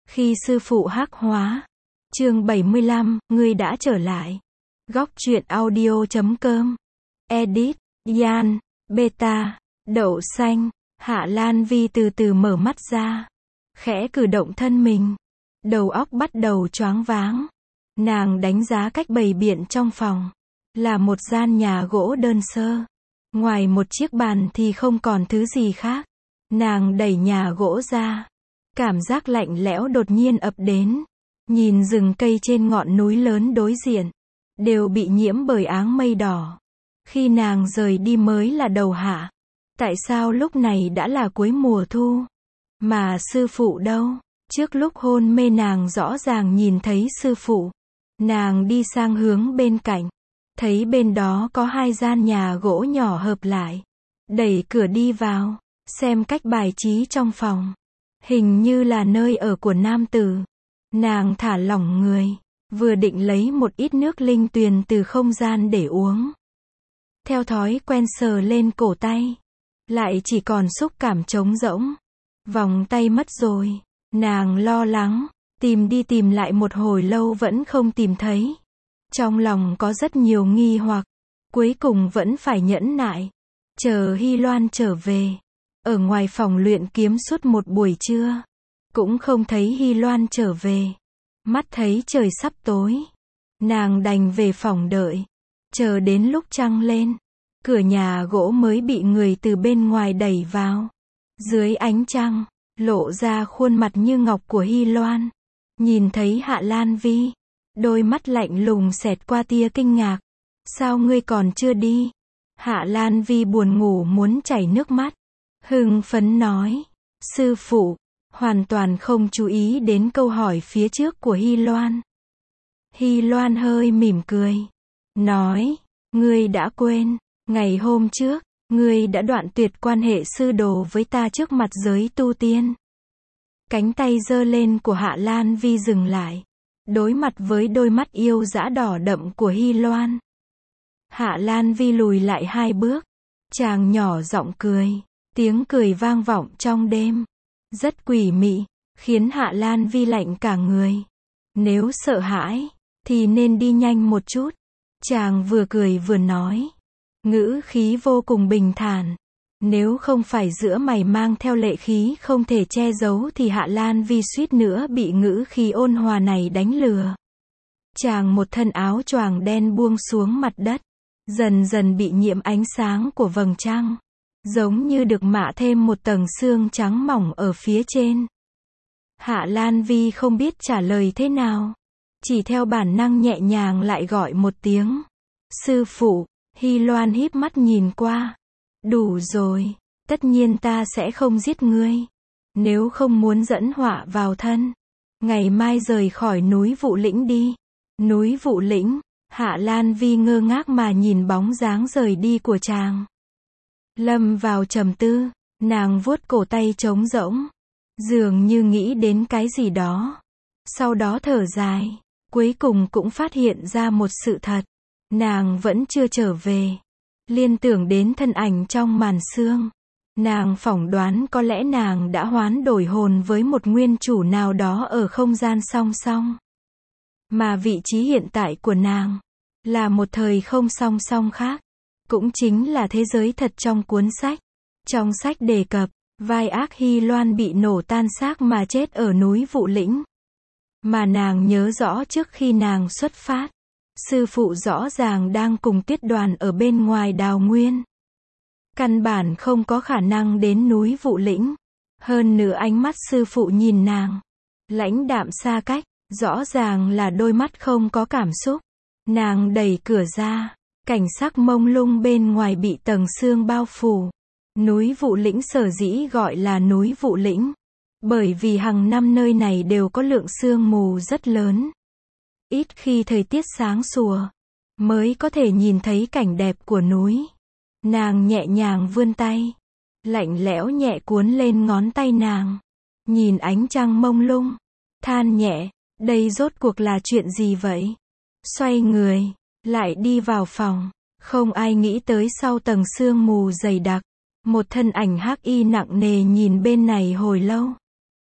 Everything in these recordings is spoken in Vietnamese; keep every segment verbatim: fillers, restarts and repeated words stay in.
Khi sư phụ hắc hóa. Chương bảy mươi lăm, ngươi đã trở lại. Góc truyện audio chấm com. Edit, Yan, Beta, Đậu Xanh. Hạ Lan Vi từ từ mở mắt ra. Khẽ cử động thân mình. Đầu óc bắt đầu choáng váng. Nàng đánh giá cách bày biện trong phòng. Là một gian nhà gỗ đơn sơ. Ngoài một chiếc bàn thì không còn thứ gì khác. Nàng đẩy nhà gỗ ra. Cảm giác lạnh lẽo đột nhiên ập đến. Nhìn rừng cây trên ngọn núi lớn đối diện. Đều bị nhiễm bởi áng mây đỏ. Khi nàng rời đi mới là đầu hạ. Tại sao lúc này đã là cuối mùa thu? Mà sư phụ đâu? Trước lúc hôn mê nàng rõ ràng nhìn thấy sư phụ. Nàng đi sang hướng bên cạnh. Thấy bên đó có hai gian nhà gỗ nhỏ hợp lại. Đẩy cửa đi vào. Xem cách bài trí trong phòng. Hình như là nơi ở của nam tử. Nàng thả lỏng người. Vừa định lấy một ít nước linh tuyền từ không gian để uống. Theo thói quen sờ lên cổ tay. Lại chỉ còn xúc cảm trống rỗng. Vòng tay mất rồi. Nàng lo lắng. Tìm đi tìm lại một hồi lâu vẫn không tìm thấy. Trong lòng có rất nhiều nghi hoặc. Cuối cùng vẫn phải nhẫn nại. Chờ Hy Loan trở về. Ở ngoài phòng luyện kiếm suốt một buổi trưa. Cũng không thấy Hy Loan trở về. Mắt thấy trời sắp tối. Nàng đành về phòng đợi. Chờ đến lúc trăng lên. Cửa nhà gỗ mới bị người từ bên ngoài đẩy vào. Dưới ánh trăng. Lộ ra khuôn mặt như ngọc của Hy Loan. Nhìn thấy Hạ Lan Vi. Đôi mắt lạnh lùng xẹt qua tia kinh ngạc. Sao ngươi còn chưa đi? Hạ Lan Vi buồn ngủ muốn chảy nước mắt. Hưng phấn nói. Sư phụ. Hoàn toàn không chú ý đến câu hỏi phía trước của Hy Loan. Hy Loan hơi mỉm cười. Nói. Ngươi đã quên. Ngày hôm trước. Ngươi đã đoạn tuyệt quan hệ sư đồ với ta trước mặt giới tu tiên. Cánh tay giơ lên của Hạ Lan Vi dừng lại. Đối mặt với đôi mắt yêu dã đỏ đậm của Hy Loan. Hạ Lan Vi lùi lại hai bước. Chàng nhỏ giọng cười. Tiếng cười vang vọng trong đêm. Rất quỷ mị. Khiến Hạ Lan Vi lạnh cả người. Nếu sợ hãi. Thì nên đi nhanh một chút. Chàng vừa cười vừa nói. Ngữ khí vô cùng bình thản. Nếu không phải giữa mày mang theo lệ khí không thể che giấu thì Hạ Lan Vi suýt nữa bị ngữ khí ôn hòa này đánh lừa. Chàng một thân áo choàng đen buông xuống mặt đất. Dần dần bị nhiễm ánh sáng của vầng trăng. Giống như được mạ thêm một tầng xương trắng mỏng ở phía trên. Hạ Lan Vi không biết trả lời thế nào. Chỉ theo bản năng nhẹ nhàng lại gọi một tiếng. Sư phụ. Hy Loan híp mắt nhìn qua. Đủ rồi. Tất nhiên ta sẽ không giết ngươi. Nếu không muốn dẫn họa vào thân. Ngày mai rời khỏi núi Vụ Lĩnh đi. Núi Vụ Lĩnh. Hạ Lan Vi ngơ ngác mà nhìn bóng dáng rời đi của chàng. Lâm vào trầm tư. Nàng vuốt cổ tay trống rỗng. Dường như nghĩ đến cái gì đó. Sau đó thở dài. Cuối cùng cũng phát hiện ra một sự thật. Nàng vẫn chưa trở về. Liên tưởng đến thân ảnh trong màn sương. Nàng phỏng đoán có lẽ nàng đã hoán đổi hồn với một nguyên chủ nào đó ở không gian song song. Mà vị trí hiện tại của nàng là một thời không song song khác. Cũng chính là thế giới thật trong cuốn sách. Trong sách đề cập, vai ác Hy Loan bị nổ tan xác mà chết ở núi Vụ Lĩnh. Mà nàng nhớ rõ trước khi nàng xuất phát. Sư phụ rõ ràng đang cùng Tuyết Đoàn ở bên ngoài đào nguyên. Căn bản không có khả năng đến núi Vụ Lĩnh. Hơn nữa ánh mắt sư phụ nhìn nàng. Lãnh đạm xa cách, rõ ràng là đôi mắt không có cảm xúc. Nàng đẩy cửa ra. Cảnh sắc mông lung bên ngoài bị tầng sương bao phủ. Núi Vụ Lĩnh sở dĩ gọi là núi Vụ Lĩnh. Bởi vì hàng năm nơi này đều có lượng sương mù rất lớn. Ít khi thời tiết sáng sủa. Mới có thể nhìn thấy cảnh đẹp của núi. Nàng nhẹ nhàng vươn tay. Lạnh lẽo nhẹ cuốn lên ngón tay nàng. Nhìn ánh trăng mông lung. Than nhẹ. Đây rốt cuộc là chuyện gì vậy? Xoay người. Lại đi vào phòng. Không ai nghĩ tới sau tầng sương mù dày đặc. Một thân ảnh hắc y nặng nề nhìn bên này hồi lâu.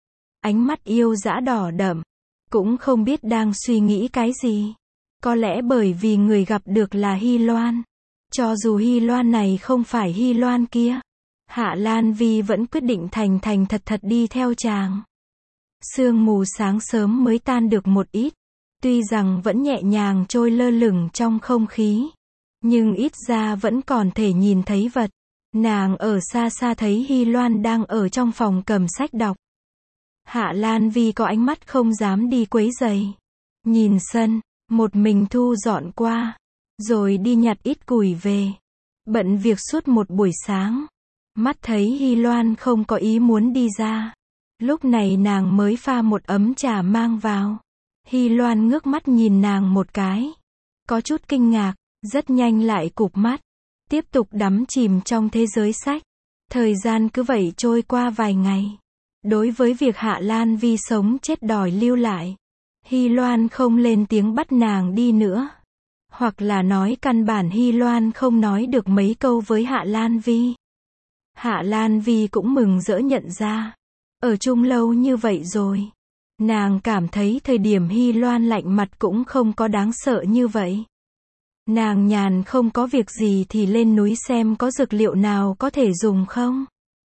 ánh mắt yêu dã đỏ đậm. Cũng không biết đang suy nghĩ cái gì. Có lẽ bởi vì người gặp được là Hy Loan. Cho dù Hy Loan này không phải Hy Loan kia, Hạ Lan Vi vẫn quyết định thành thành thật thật đi theo chàng. Sương mù sáng sớm mới tan được một ít. Tuy rằng vẫn nhẹ nhàng trôi lơ lửng trong không khí, nhưng ít ra vẫn còn thể nhìn thấy vật. Nàng ở xa xa thấy Hy Loan đang ở trong phòng cầm sách đọc. Hạ Lan Vi có ánh mắt không dám đi quấy rầy. Nhìn sân, một mình thu dọn qua, rồi đi nhặt ít củi về. Bận việc suốt một buổi sáng. Mắt thấy Hy Loan không có ý muốn đi ra. Lúc này nàng mới pha một ấm trà mang vào. Hy Loan ngước mắt nhìn nàng một cái. Có chút kinh ngạc, rất nhanh lại cụp mắt. Tiếp tục đắm chìm trong thế giới sách. Thời gian cứ vậy trôi qua vài ngày. Đối với việc Hạ Lan Vi sống chết đòi lưu lại, Hy Loan không lên tiếng bắt nàng đi nữa. Hoặc là nói căn bản Hy Loan không nói được mấy câu với Hạ Lan Vi. Hạ Lan Vi cũng mừng rỡ nhận ra. Ở chung lâu như vậy rồi. Nàng cảm thấy thời điểm Hy Loan lạnh mặt cũng không có đáng sợ như vậy. Nàng nhàn không có việc gì thì lên núi xem có dược liệu nào có thể dùng không.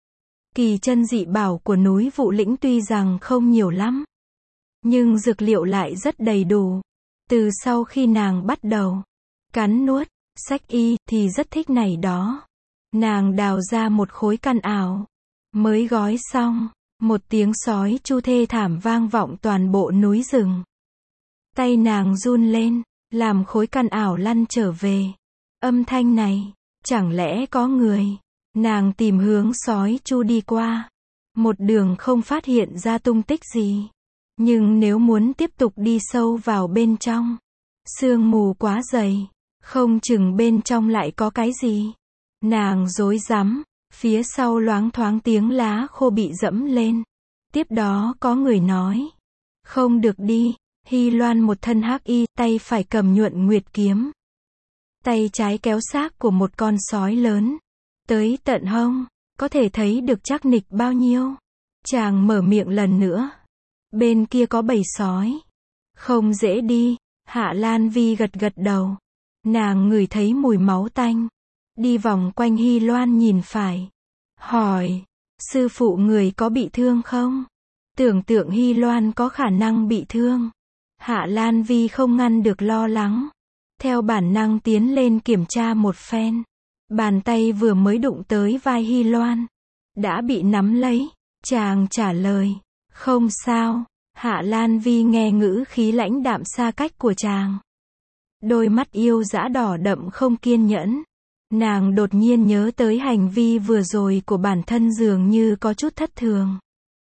Kỳ chân dị bảo của núi Vụ Lĩnh tuy rằng không nhiều lắm, nhưng dược liệu lại rất đầy đủ. Từ sau khi nàng bắt đầu cắn nuốt sách y thì rất thích này đó. Nàng đào ra một khối căn ảo, mới gói xong, một tiếng sói chu thê thảm vang vọng toàn bộ núi rừng. Tay nàng run lên, làm khối căn ảo lăn trở về. Âm thanh này, chẳng lẽ có người? Nàng tìm hướng sói chu đi qua. Một đường không phát hiện ra tung tích gì. Nhưng nếu muốn tiếp tục đi sâu vào bên trong, sương mù quá dày, không chừng bên trong lại có cái gì. Nàng rối rắm, phía sau loáng thoáng tiếng lá khô bị dẫm lên. Tiếp đó có người nói, không được đi. Hy Loan một thân hắc y, tay phải cầm nhuận nguyệt kiếm. Tay trái kéo xác của một con sói lớn. Tới tận hông, có thể thấy được chắc nịch bao nhiêu. Chàng mở miệng lần nữa. Bên kia có bầy sói. Không dễ đi. Hạ Lan Vi gật gật đầu. Nàng ngửi thấy mùi máu tanh. Đi vòng quanh Hy Loan nhìn phải. Hỏi, sư phụ người có bị thương không? Tưởng tượng Hy Loan có khả năng bị thương. Hạ Lan Vi không ngăn được lo lắng. Theo bản năng tiến lên kiểm tra một phen. Bàn tay vừa mới đụng tới vai Hy Loan, đã bị nắm lấy. Chàng trả lời, không sao. Hạ Lan Vi nghe ngữ khí lãnh đạm xa cách của chàng. Đôi mắt yêu dã đỏ đậm không kiên nhẫn. Nàng đột nhiên nhớ tới hành vi vừa rồi của bản thân dường như có chút thất thường.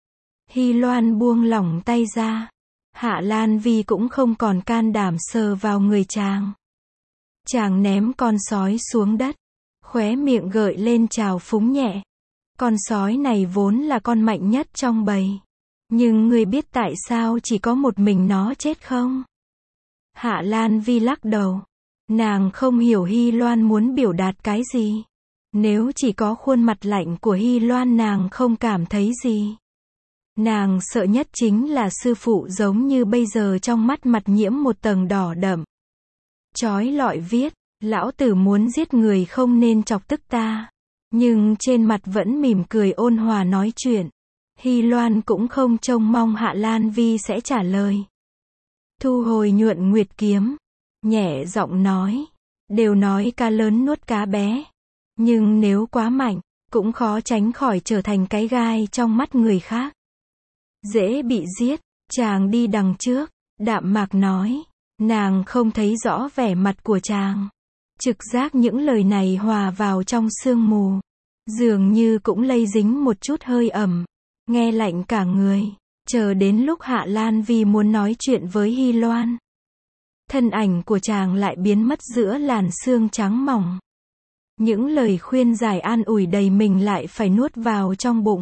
Hy Loan buông lỏng tay ra. Hạ Lan Vi cũng không còn can đảm sờ vào người chàng. Chàng ném con sói xuống đất. Khóe miệng gợi lên trào phúng nhẹ. Con sói này vốn là con mạnh nhất trong bầy. Nhưng ngươi biết tại sao chỉ có một mình nó chết không? Hạ Lan Vi lắc đầu. Nàng không hiểu Hy Loan muốn biểu đạt cái gì. Nếu chỉ có khuôn mặt lạnh của Hy Loan nàng không cảm thấy gì. Nàng sợ nhất chính là sư phụ giống như bây giờ trong mắt mặt nhiễm một tầng đỏ đậm. Chói lọi viết, lão tử muốn giết người không nên chọc tức ta. Nhưng trên mặt vẫn mỉm cười ôn hòa nói chuyện. Hy Loan cũng không trông mong Hạ Lan Vi sẽ trả lời. Thu hồi nhuận nguyệt kiếm. Nhẹ giọng nói. Đều nói cá lớn nuốt cá bé. Nhưng nếu quá mạnh, cũng khó tránh khỏi trở thành cái gai trong mắt người khác. Dễ bị giết. Chàng đi đằng trước. Đạm mạc nói. Nàng không thấy rõ vẻ mặt của chàng. Trực giác những lời này hòa vào trong sương mù. Dường như cũng lây dính một chút hơi ẩm. Nghe lạnh cả người. Chờ đến lúc Hạ Lan Vi muốn nói chuyện với Hy Loan. Thân ảnh của chàng lại biến mất giữa làn sương trắng mỏng. Những lời khuyên giải an ủi đầy mình lại phải nuốt vào trong bụng.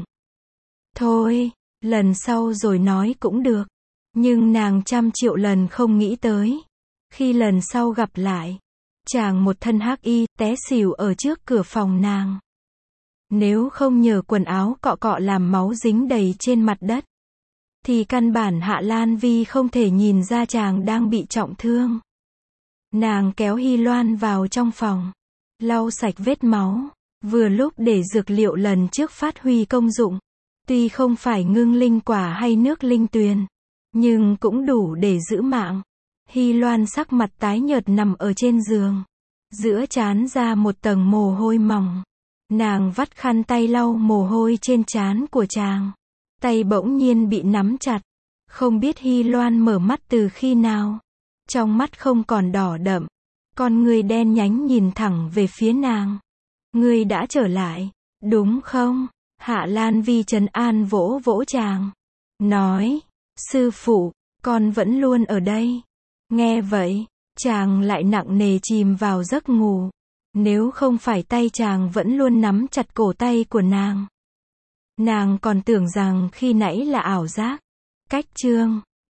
Thôi, lần sau rồi nói cũng được. Nhưng nàng trăm triệu lần không nghĩ tới. Khi lần sau gặp lại, chàng một thân hắc y, té xỉu ở trước cửa phòng nàng. Nếu không nhờ quần áo cọ cọ làm máu dính đầy trên mặt đất, thì căn bản Hạ Lan Vi không thể nhìn ra chàng đang bị trọng thương. Nàng kéo Hy Loan vào trong phòng, lau sạch vết máu, vừa lúc để dược liệu lần trước phát huy công dụng. Tuy không phải ngưng linh quả hay nước linh tuyền, nhưng cũng đủ để giữ mạng. Hy Loan sắc mặt tái nhợt nằm ở trên giường, giữa trán ra một tầng mồ hôi mỏng. Nàng vắt khăn tay lau mồ hôi trên trán của chàng. Tay bỗng nhiên bị nắm chặt. Không biết Hy Loan mở mắt từ khi nào. Trong mắt không còn đỏ đậm, con người đen nhánh nhìn thẳng về phía nàng. Ngươi đã trở lại, đúng không? Hạ Lan Vi trấn an vỗ vỗ chàng, nói, sư phụ, con vẫn luôn ở đây. Nghe vậy, chàng lại nặng nề chìm vào giấc ngủ. Nếu không phải tay chàng vẫn luôn nắm chặt cổ tay của nàng, nàng còn tưởng rằng khi nãy là ảo giác. Cách chương